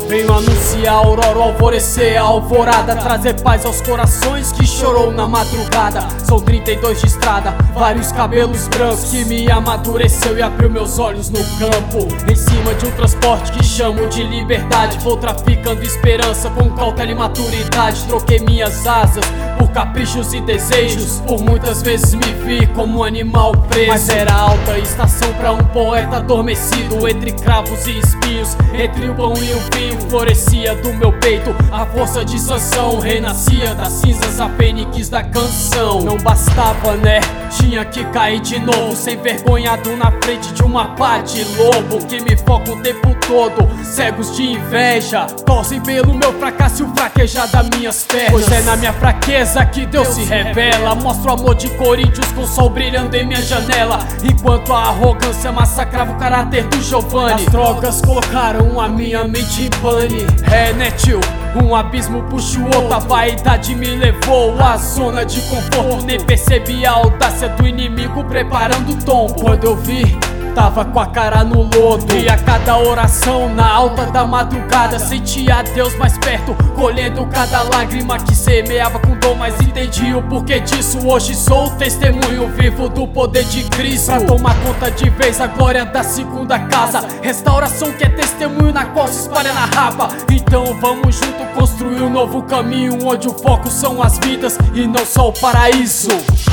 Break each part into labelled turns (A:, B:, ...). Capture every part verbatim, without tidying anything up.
A: Venho anunciar a aurora, o alvorecer, a alvorada, trazer paz aos corações que chorou na madrugada. São trinta e dois de estrada, vários cabelos brancos que me amadureceu e abriu meus olhos no campo. Em cima de um transporte que chamo de liberdade, vou traficando esperança com cautela e maturidade. Troquei minhas asas por caprichos e desejos, por muitas vezes me vi como um animal preso. Mas era alta estação pra um poeta adormecido, entre cravos e espinhos, entre o pão e o vinho. Florescia do meu peito a força de Sansão, renascia das cinzas a fênix da canção. Não bastava, né? Tinha que cair de novo, sem vergonhado na frente de uma pá de lobo que me foca o tempo todo. Cegos de inveja torcem pelo meu fracasso e o fraquejar das minhas pernas. Pois é na minha fraqueza que Deus se revela. Mostra o amor de Coríntios com o sol brilhando em minha janela, enquanto a arrogância massacrava o caráter do Giovanni. As drogas colocaram a minha mente em pane. É, né, tio? Um abismo puxa o outro, a vaidade me levou à zona de conforto. Nem percebi a audácia do inimigo preparando o tombo. Quando eu vi, tava com a cara no lodo, e a cada oração na alta da madrugada sentia Deus mais perto, colhendo cada lágrima que semeava com dor. Mas entendi o porquê disso, hoje sou o testemunho vivo do poder de Cristo, pra tomar conta de vez a glória da segunda casa. Restauração que é testemunho na qual se espalha na rapa. Então vamos junto construir um novo caminho, onde o foco são as vidas e não só o paraíso.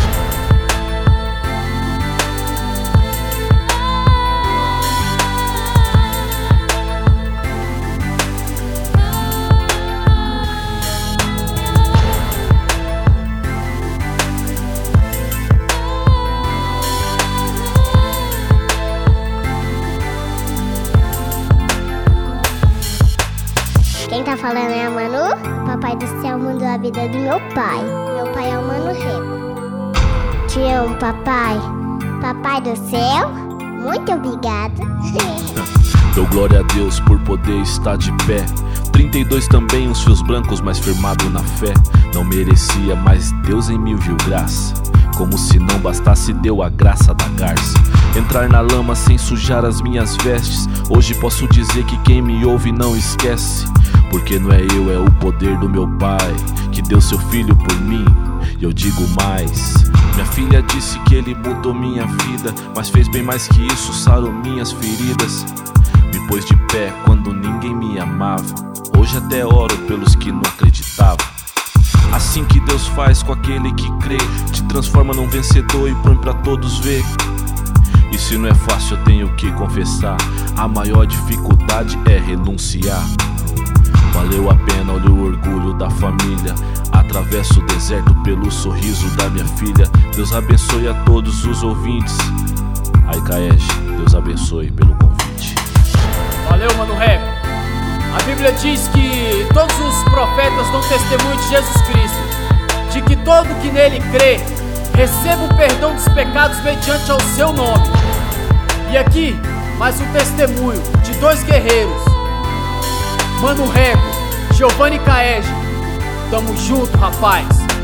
B: Quem tá falando é a Manu. Papai do céu mudou a vida do meu pai. Meu pai é o Mano Rego. Te amo, papai. Papai do céu, muito obrigada.
C: Dou glória a Deus por poder estar de pé. Trinta e dois também, uns fios brancos, mas firmado na fé. Não merecia, mas Deus em mim viu graça. Como se não bastasse, deu a graça da garça. Entrar na lama sem sujar as minhas vestes. Hoje posso dizer que quem me ouve não esquece, porque não é eu, é o poder do meu pai, que deu seu filho por mim. E eu digo mais, minha filha disse que ele mudou minha vida, mas fez bem mais que isso, sarou minhas feridas. Me pôs de pé quando ninguém me amava. Hoje até oro pelos que não acreditavam. Assim que Deus faz com aquele que crê, te transforma num vencedor e põe pra todos ver. E se não é fácil eu tenho que confessar, a maior dificuldade é renunciar. Valeu a pena, olha o orgulho da família. Atravesso o deserto pelo sorriso da minha filha. Deus abençoe a todos os ouvintes. Aí Caege, Deus abençoe pelo convite.
A: Valeu, Mano Rego. A Bíblia diz que todos os profetas dão testemunho de Jesus Cristo, de que todo que nele crê receba o perdão dos pecados mediante ao seu nome. E aqui, mais um testemunho de dois guerreiros, Mano Rego, Giovanni Caege. Tamo junto, rapaz.